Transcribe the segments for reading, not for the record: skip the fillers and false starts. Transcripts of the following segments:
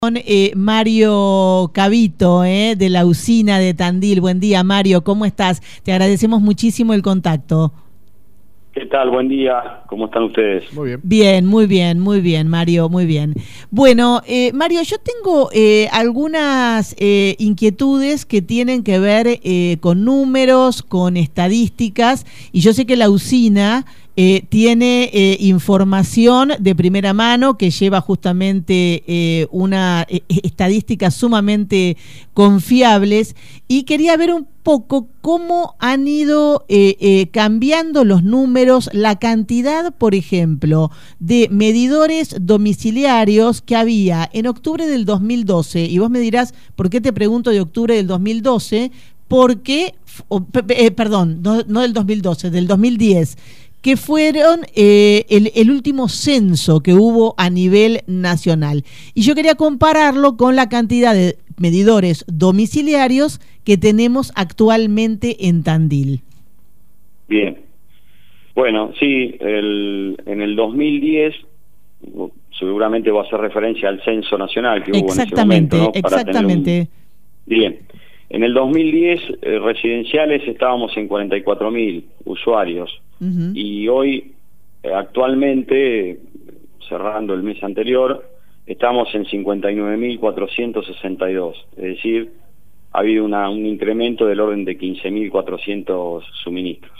Con Mario Cavito, de la usina de Tandil. Buen día, Mario, ¿cómo estás? Te agradecemos muchísimo el contacto. ¿Qué tal? Buen día. ¿Cómo están ustedes? Muy bien. Bien, muy bien, Mario, muy bien. Bueno, Mario, yo tengo algunas inquietudes que tienen que ver con números, con estadísticas, y yo sé que la usina tiene información de primera mano que lleva justamente una estadísticas sumamente confiables, y quería ver un poco cómo han ido cambiando los números, la cantidad, por ejemplo, de medidores domiciliarios que había en octubre del 2012, y vos me dirás, ¿por qué te pregunto de octubre del 2012? Porque, perdón, no del 2012, del 2010, que fueron el último censo que hubo a nivel nacional. Y yo quería compararlo con la cantidad de medidores domiciliarios que tenemos actualmente en Tandil. Bien. Bueno, sí, en el 2010, seguramente va a hacer referencia al censo nacional que hubo en ese momento, ¿no? Exactamente. Bien. En el 2010, residenciales estábamos en 44.000 usuarios. Y hoy, actualmente, cerrando el mes anterior, estamos en 59.462. Es decir, ha habido un incremento del orden de 15.400 suministros.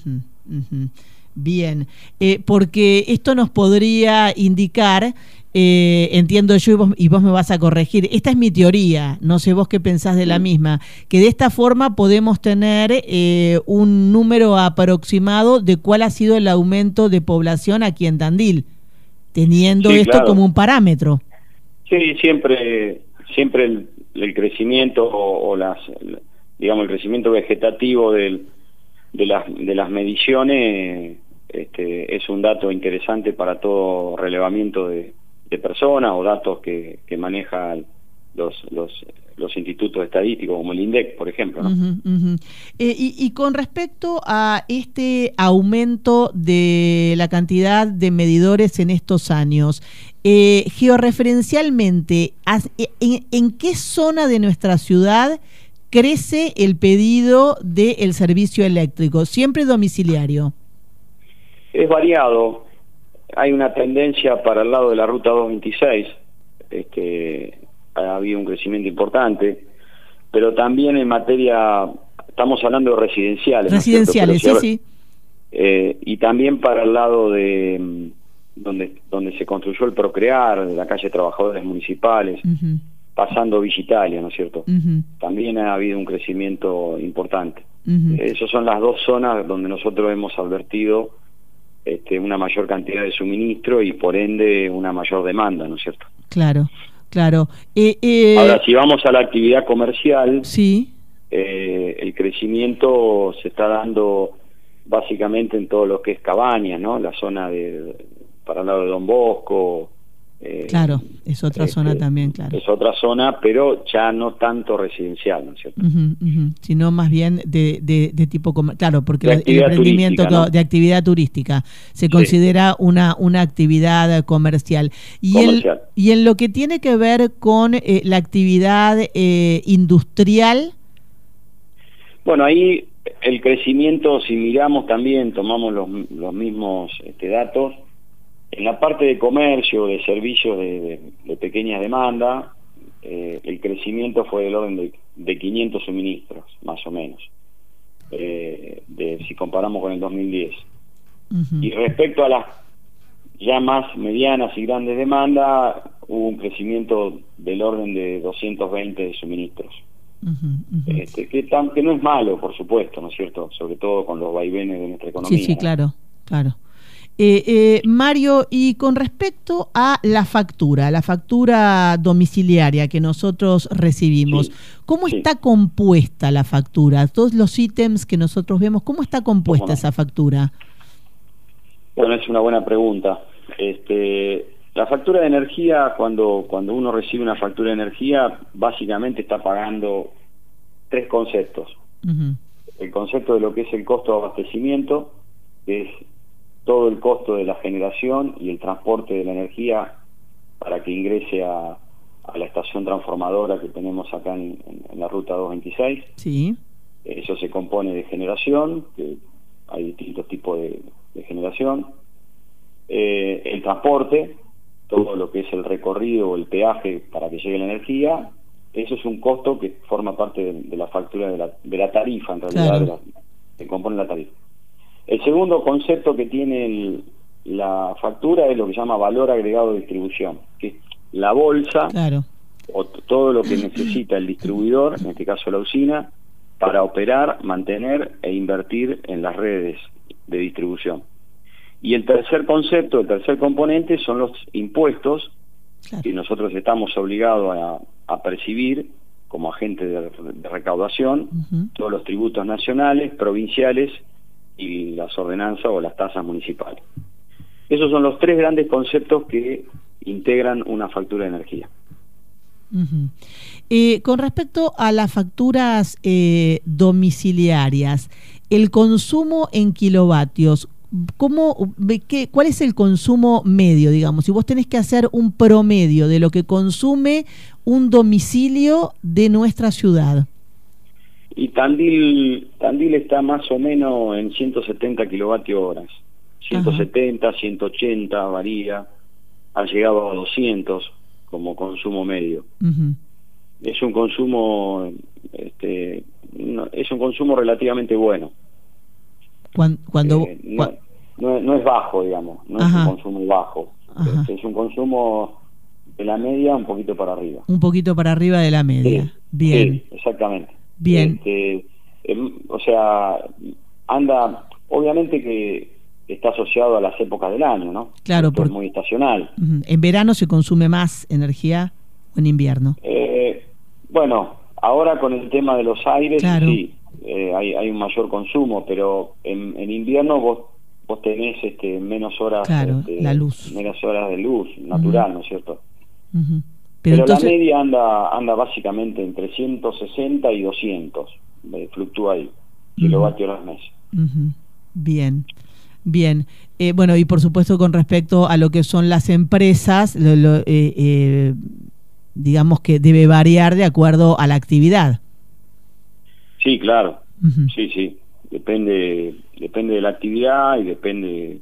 Bien, porque esto nos podría indicar, entiendo yo, y vos me vas a corregir, esta es mi teoría, no sé vos qué pensás de la misma, que de esta forma podemos tener un número aproximado de cuál ha sido el aumento de población aquí en Tandil, teniendo esto claro, como un parámetro. Sí, siempre el crecimiento digamos, el crecimiento vegetativo de las mediciones es un dato interesante para todo relevamiento de personas o datos que manejan los institutos estadísticos como el INDEC, por ejemplo, ¿no? Y con respecto a este aumento de la cantidad de medidores en estos años, georreferencialmente, ¿en qué zona de nuestra ciudad crece el pedido del servicio eléctrico? ¿Siempre domiciliario? Es variado. Hay una tendencia para el lado de la ruta 226, ha habido un crecimiento importante, pero también en materia, estamos hablando de residenciales. Residenciales, ¿no es cierto? Sí. Y también para el lado de donde se construyó el Procrear, de la calle Trabajadores Municipales, pasando Villa Italia, ¿no es cierto? También ha habido un crecimiento importante. Esas son las dos zonas donde nosotros hemos advertido una mayor cantidad de suministro y por ende una mayor demanda, ¿no es cierto? Claro. Ahora, si vamos a la actividad comercial, sí, el crecimiento se está dando básicamente en todo lo que es Cabañas, ¿no? La zona para el lado de Don Bosco. Claro, es otra zona también, claro. Es otra zona, pero ya no tanto residencial, ¿no es cierto? Sino más bien de tipo claro, porque el emprendimiento turística, ¿no? De actividad turística se considera una actividad comercial. Y en lo que tiene que ver con la actividad industrial. Bueno, ahí el crecimiento, si miramos también, tomamos los mismos datos. En la parte de comercio, de servicios de pequeña demanda, el crecimiento fue del orden de 500 suministros, más o menos, si comparamos con el 2010. Y respecto a las ya más medianas y grandes demandas, hubo un crecimiento del orden de 220 suministros. Que no es malo, por supuesto, ¿no es cierto? Sobre todo con los vaivenes de nuestra economía. Sí, claro. Mario, y con respecto a la factura domiciliaria que nosotros recibimos, ¿cómo está compuesta la factura? Todos los ítems que nosotros vemos, ¿cómo está compuesta esa factura? Bueno, es una buena pregunta. La factura de energía, cuando uno recibe una factura de energía, básicamente está pagando tres conceptos. El concepto de lo que es el costo de abastecimiento, que es todo el costo de la generación y el transporte de la energía para que ingrese a a la estación transformadora que tenemos acá en la ruta 226. Sí. Eso se compone de generación, que hay distintos tipos de generación. El transporte, todo lo que es el recorrido o el peaje para que llegue la energía, eso es un costo que forma parte de la factura de la tarifa, en realidad, claro, que compone la tarifa. El segundo concepto que tiene la factura es lo que se llama valor agregado de distribución, que es la bolsa, claro, o todo lo que necesita el distribuidor, en este caso la usina, para operar, mantener e invertir en las redes de distribución. Y el tercer concepto, el tercer componente son los impuestos, claro, que nosotros estamos obligados a percibir como agente de recaudación, todos los tributos nacionales, provinciales y las ordenanzas o las tasas municipales. Esos son los tres grandes conceptos que integran una factura de energía. Con respecto a las facturas domiciliarias, el consumo en kilovatios, ¿cuál es el consumo medio, digamos? Si vos tenés que hacer un promedio de lo que consume un domicilio de nuestra ciudad. Y Tandil está más o menos en 170 kilovatios horas. 170, ajá, 180, varía. Ha llegado a 200 como consumo medio. Es un consumo es un consumo relativamente bueno. No es bajo, digamos, no, ajá, es un consumo bajo. Es un consumo de la media un poquito para arriba. Un poquito para arriba de la media. Sí, bien. Sí, exactamente. Bien. O sea, anda, obviamente que está asociado a las épocas del año, ¿no? Claro, es muy estacional. ¿En verano se consume más energía o en invierno? Bueno, ahora con el tema de los aires, claro, sí, hay un mayor consumo, pero en invierno vos tenés menos horas, claro, la luz, menos horas de luz natural, ¿no es cierto? Pero entonces, la media anda básicamente entre 160 y 200, fluctúa ahí, kilovatios hora mes. Bien. Bien, bueno, y por supuesto con respecto a lo que son las empresas, digamos que debe variar de acuerdo a la actividad. Sí, claro, sí, depende de la actividad y depende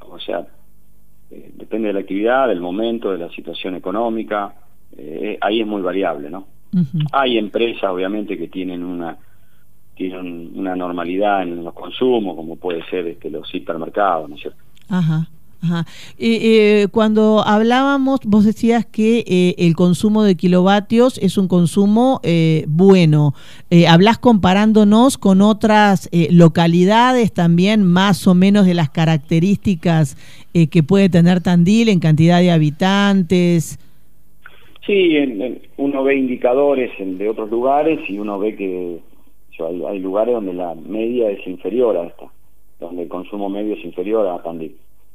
de la actividad, del momento, de la situación económica, ahí es muy variable, ¿no? Hay empresas obviamente que tienen una normalidad en los consumos, como puede ser los hipermercados, ¿no es cierto? Ajá. Cuando hablábamos, vos decías que el consumo de kilovatios es un consumo bueno. ¿Hablás comparándonos con otras localidades también, más o menos de las características que puede tener Tandil en cantidad de habitantes? Sí, uno ve indicadores de otros lugares y uno ve que hay lugares donde la media es inferior a esta, donde el consumo medio es inferior a Tandil.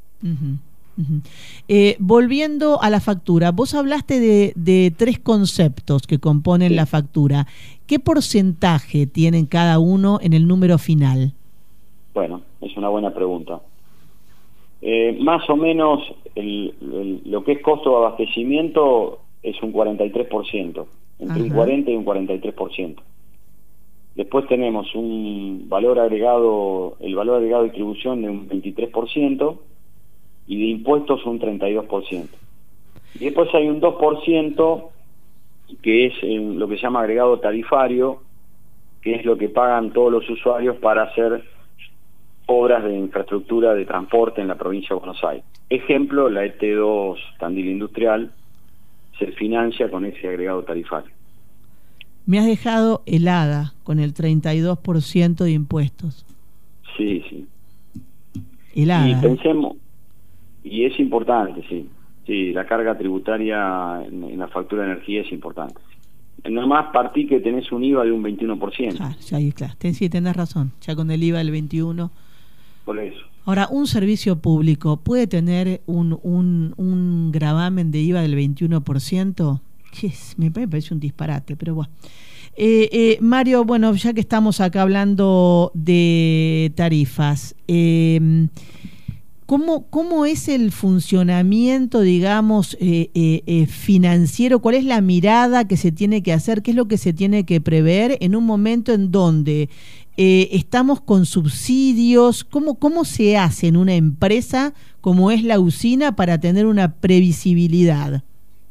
Volviendo a la factura, vos hablaste de tres conceptos que componen, sí, la factura. ¿Qué porcentaje tienen cada uno en el número final? Bueno, es una buena pregunta. Más o menos lo que es costo de abastecimiento es un 43%, entre un 40 y un 43%. Después tenemos el valor agregado de distribución de un 23% y de impuestos un 32%. Y después hay un 2% que es lo que se llama agregado tarifario, que es lo que pagan todos los usuarios para hacer obras de infraestructura de transporte en la provincia de Buenos Aires. Ejemplo, la ET2 Tandil Industrial se financia con ese agregado tarifario. Me has dejado helada con el 32% de impuestos. Sí. Helada. Y pensemos, y es importante, sí, la carga tributaria en la factura de energía es importante. Nomás partí que tenés un IVA de un 21%. Claro. Sí, tenés razón, ya con el IVA del 21%. Por eso. Ahora, ¿un servicio público puede tener un gravamen de IVA del 21%? Me parece un disparate, pero bueno. Mario, bueno, ya que estamos acá hablando de tarifas, ¿Cómo es el funcionamiento, digamos, financiero? ¿Cuál es la mirada que se tiene que hacer? ¿Qué es lo que se tiene que prever en un momento en donde estamos con subsidios? ¿Cómo se hace en una empresa como es la usina para tener una previsibilidad?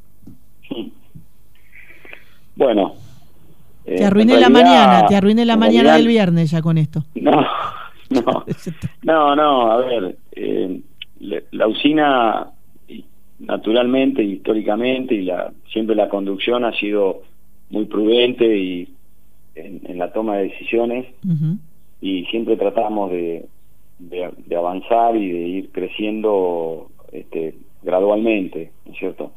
Bueno, te arruiné la mañana del viernes ya con esto. No, a ver, la usina naturalmente, históricamente, siempre la conducción ha sido muy prudente y en la toma de decisiones, y siempre tratamos de avanzar y de ir creciendo gradualmente, ¿no es cierto?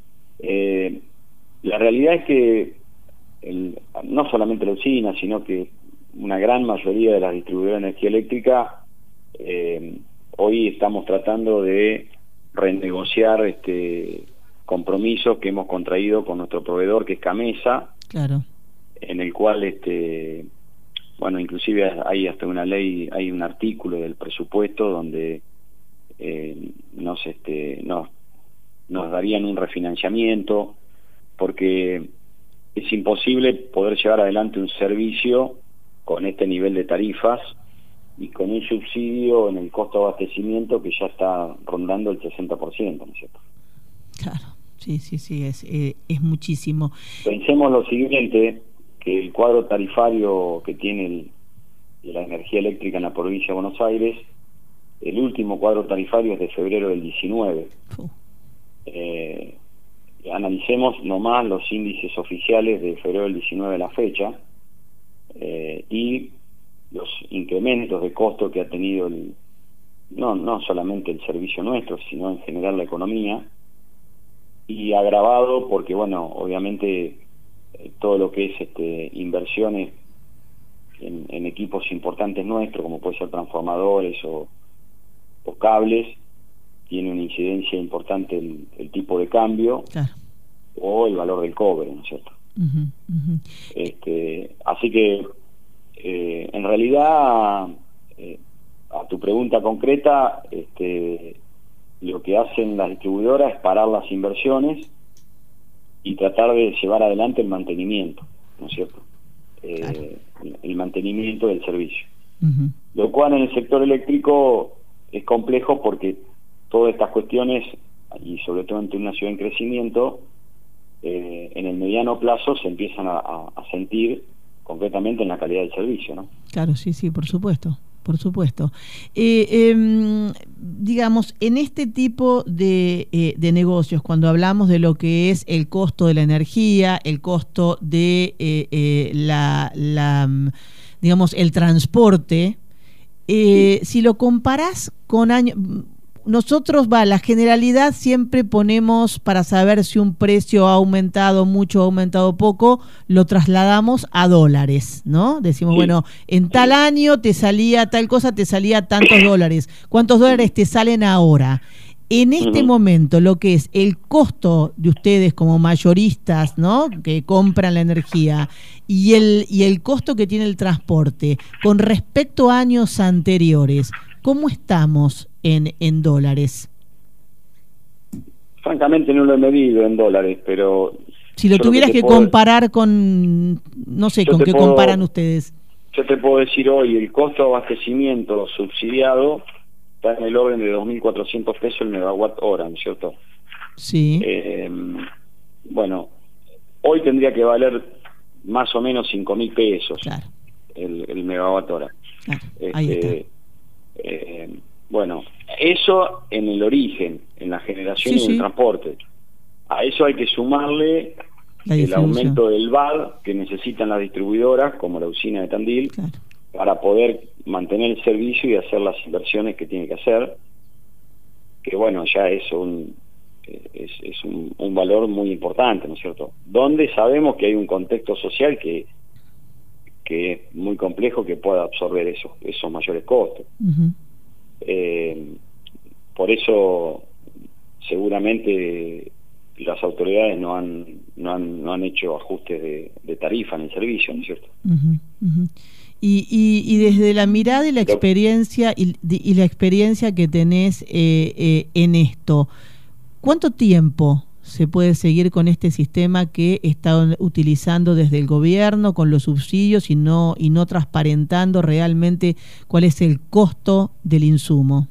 La realidad es que no solamente la usina, sino que una gran mayoría de las distribuidoras de energía eléctrica, hoy estamos tratando de renegociar compromisos que hemos contraído con nuestro proveedor, que es Camesa, claro, en el cual bueno, inclusive hay hasta una ley, hay un artículo del presupuesto donde nos darían un refinanciamiento, porque es imposible poder llevar adelante un servicio con este nivel de tarifas y con un subsidio en el costo de abastecimiento que ya está rondando el 60%, ¿no es cierto? Claro, sí, es muchísimo. Pensemos lo siguiente, que el cuadro tarifario que tiene la energía eléctrica en la provincia de Buenos Aires, el último cuadro tarifario es de febrero del 19. Analicemos nomás los índices oficiales de febrero del 19 a la fecha, y los incrementos de costo que ha tenido no solamente el servicio nuestro, sino en general la economía, y agravado porque, bueno, obviamente todo lo que es inversiones en equipos importantes nuestros, como puede ser transformadores o cables, tiene una incidencia importante el tipo de cambio, claro, o el valor del cobre, ¿no es cierto? Así que en realidad, a tu pregunta concreta, lo que hacen las distribuidoras es parar las inversiones y tratar de llevar adelante el mantenimiento, ¿no es cierto? Claro. El mantenimiento del servicio. Lo cual en el sector eléctrico es complejo porque todas estas cuestiones, y sobre todo en una ciudad en crecimiento, en el mediano plazo se empiezan a sentir concretamente en la calidad del servicio, ¿no? Claro, sí, por supuesto. Digamos, en este tipo de negocios, cuando hablamos de lo que es el costo de la energía, el costo de digamos, el transporte, sí, si lo comparás con años... Nosotros, la generalidad siempre ponemos, para saber si un precio ha aumentado mucho o ha aumentado poco, lo trasladamos a dólares, ¿no? Decimos, sí, bueno, en tal año te salía tal cosa, te salía tantos dólares. ¿Cuántos dólares te salen ahora? En este momento, lo que es el costo de ustedes como mayoristas, ¿no?, que compran la energía, y el costo que tiene el transporte, con respecto a años anteriores, ¿cómo estamos en dólares? Francamente no lo he medido en dólares, pero... Si lo tuvieras que comparar con... No sé, ¿con qué comparan ustedes? Yo te puedo decir hoy, el costo de abastecimiento subsidiado está en el orden de 2.400 pesos el megawatt hora, ¿no es cierto? Sí. Bueno, hoy tendría que valer más o menos 5.000 pesos, claro, el megawatt hora. Claro, ahí está. Bueno, eso en el origen, en la generación y el transporte. A eso hay que sumarle el aumento del VAD que necesitan las distribuidoras, como la usina de Tandil, claro, para poder mantener el servicio y hacer las inversiones que tiene que hacer, que bueno, ya es un valor muy importante, ¿no es cierto? Donde sabemos que hay un contexto social que es muy complejo, que pueda absorber esos mayores costos. Por eso seguramente las autoridades no han hecho ajustes de tarifa en el servicio, ¿no es cierto? Y desde la mirada y la experiencia y la experiencia que tenés en esto, ¿cuánto tiempo se puede seguir con este sistema que está utilizando desde el gobierno con los subsidios y no transparentando realmente cuál es el costo del insumo?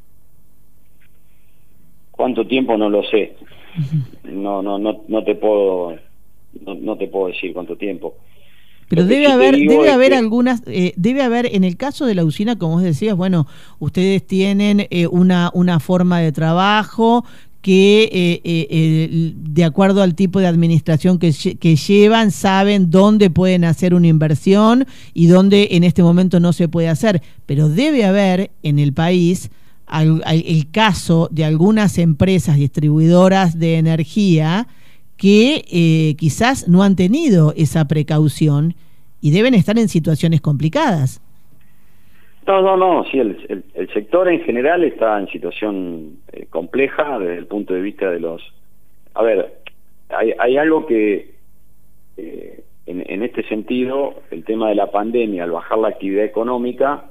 ¿Cuánto tiempo? No lo sé. No te puedo decir cuánto tiempo. Pero debe haber algunas, debe haber, en el caso de la usina, como vos decías, bueno, ustedes tienen una forma de trabajo que de acuerdo al tipo de administración que llevan, saben dónde pueden hacer una inversión y dónde en este momento no se puede hacer. Pero debe haber en el país el caso de algunas empresas distribuidoras de energía que quizás no han tenido esa precaución y deben estar en situaciones complicadas. No, sí, el sector en general está en situación compleja desde el punto de vista de los... A ver, hay algo que en este sentido, el tema de la pandemia, al bajar la actividad económica,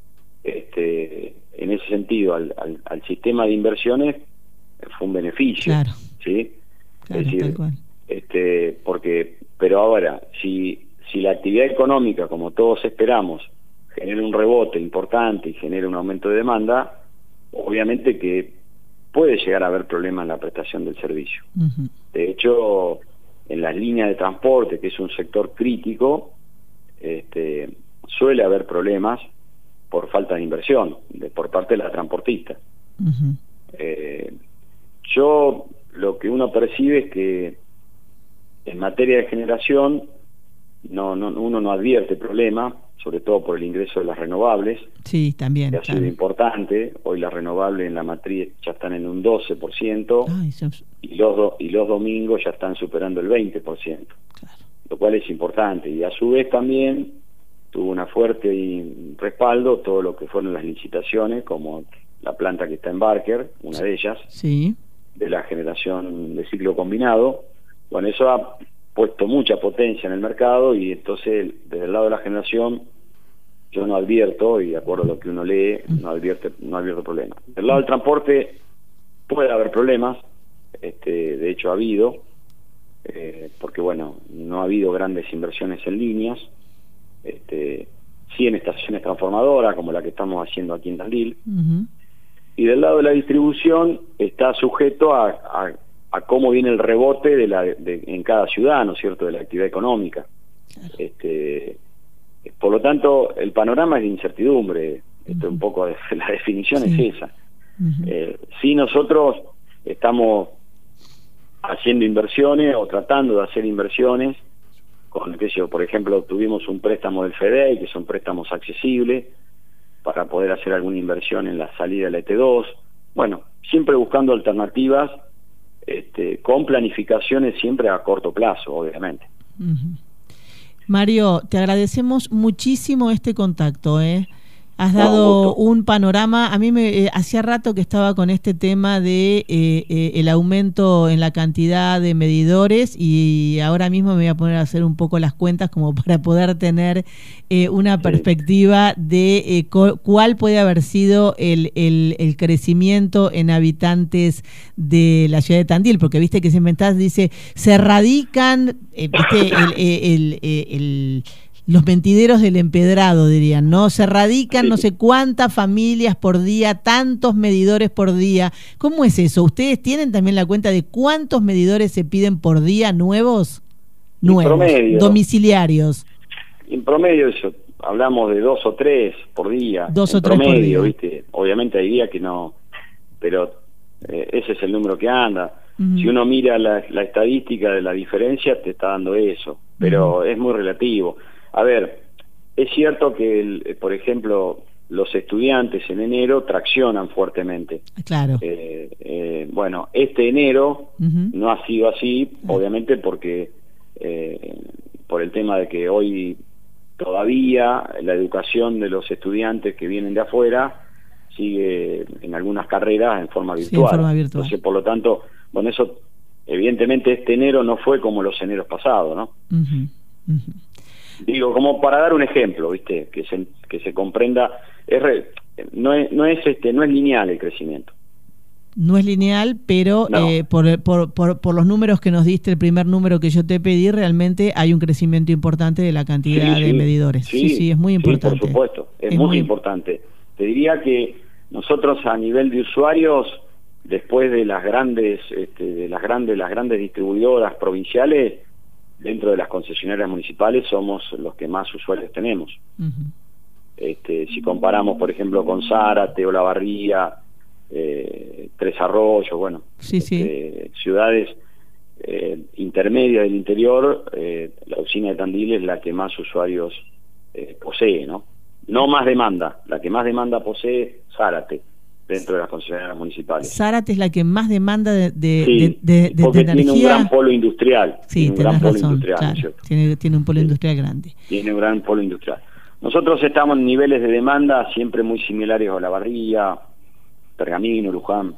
en ese sentido, al sistema de inversiones fue un beneficio. Claro. ¿Sí? Claro, es decir, tal cual. Pero ahora, si la actividad económica, como todos esperamos, genera un rebote importante y genera un aumento de demanda, obviamente que puede llegar a haber problemas en la prestación del servicio. Uh-huh. De hecho, en las líneas de transporte, que es un sector crítico, suele haber problemas por falta de inversión por parte de la transportista. Uh-huh. Lo que uno percibe es que en materia de generación uno no advierte problema, sobre todo por el ingreso de las renovables. Sí, también. Que ha sido importante. Hoy las renovables en la matriz ya están en un 12%. Y los domingos ya están superando el 20%. Claro. Lo cual es importante. Y a su vez también tuvo una fuerte respaldo todo lo que fueron las licitaciones, como la planta que está en Barker, una de ellas, sí, de la generación de ciclo combinado. Bueno, eso ha puesto mucha potencia en el mercado y entonces desde el lado de la generación yo no advierto, y de acuerdo a lo que uno lee, no advierto problemas. Del lado del transporte puede haber problemas, de hecho ha habido, porque bueno, no ha habido grandes inversiones en líneas, sí en estaciones transformadoras como la que estamos haciendo aquí en Tandil. Uh-huh. Y del lado de la distribución está sujeto a cómo viene el rebote en cada ciudad, ¿no es cierto?, de la actividad económica. Por lo tanto, el panorama es de incertidumbre. Uh-huh. Un poco la definición sí. Es esa. Uh-huh. Sí, nosotros estamos haciendo inversiones o tratando de hacer inversiones con, por ejemplo, tuvimos un préstamo del FEDEI, que son préstamos accesibles, para poder hacer alguna inversión en la salida del ET2. Bueno, siempre buscando alternativas, con planificaciones siempre a corto plazo, obviamente. Uh-huh. Mario, te agradecemos muchísimo este contacto, Has dado un panorama. A mí me hacía rato que estaba con este tema de el aumento en la cantidad de medidores, y ahora mismo me voy a poner a hacer un poco las cuentas como para poder tener una perspectiva de cuál puede haber sido el crecimiento en habitantes de la ciudad de Tandil, porque viste que siempre dice, se radican, los mentideros del empedrado, dirían, ¿no? Se radican no sé cuántas familias por día, tantos medidores por día. ¿Cómo es eso? ¿Ustedes tienen también la cuenta de cuántos medidores se piden por día nuevos? Promedio, domiciliarios. En promedio eso, hablamos de 2 o 3 por día. 2 o 3 promedio, por día. ¿Viste? Obviamente hay días que no, pero ese es el número que anda. Uh-huh. Si uno mira la estadística de la diferencia, te está dando eso, pero uh-huh. Es muy relativo. A ver, es cierto que, por ejemplo, los estudiantes en enero traccionan fuertemente. Claro. Bueno, este enero uh-huh. no ha sido así, obviamente porque por el tema de que hoy todavía la educación de los estudiantes que vienen de afuera sigue en algunas carreras en forma virtual. Sí, en forma virtual. Entonces, por lo tanto, bueno, eso evidentemente este enero no fue como los eneros pasados, ¿no? Uh-huh. Uh-huh. Digo, como para dar un ejemplo, ¿viste? Que se comprenda, no es lineal el crecimiento. No es lineal, pero no. Por los números que nos diste, el primer número que yo te pedí, realmente hay un crecimiento importante de la cantidad de medidores. Sí, es muy importante. Sí, por supuesto, es muy importante. Te diría que nosotros a nivel de usuarios, después de las grandes distribuidoras provinciales, dentro de las concesionarias municipales somos los que más usuarios tenemos. Si comparamos, por ejemplo, con Zárate, Olavarría, Tres Arroyos, bueno, ciudades intermedias del interior, la usina de Tandil es la que más usuarios posee, ¿no? No más demanda, la que más demanda posee Zárate, dentro de las concesionarias municipales. Zárate es la que más demanda de porque energía. Tiene un gran polo industrial. Sí, tenés razón, claro, tiene un polo industrial grande. Tiene un gran polo industrial. Nosotros estamos en niveles de demanda siempre muy similares a Olavarría, Pergamino, Luján.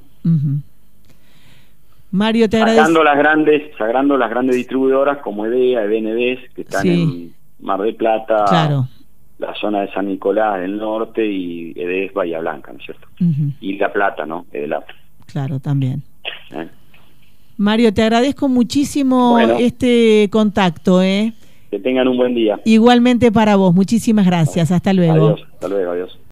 Mario, te agradezco. Sacando las grandes distribuidoras como EDEA, EDNDES, que están en Mar del Plata, la zona de San Nicolás del norte, y EDES Bahía Blanca, ¿no es cierto? Y La Plata, ¿no? EDELAP. Claro, también. Mario, te agradezco muchísimo este contacto, Que tengan un buen día. Igualmente para vos, muchísimas gracias. Hasta luego. Adiós, hasta luego, adiós.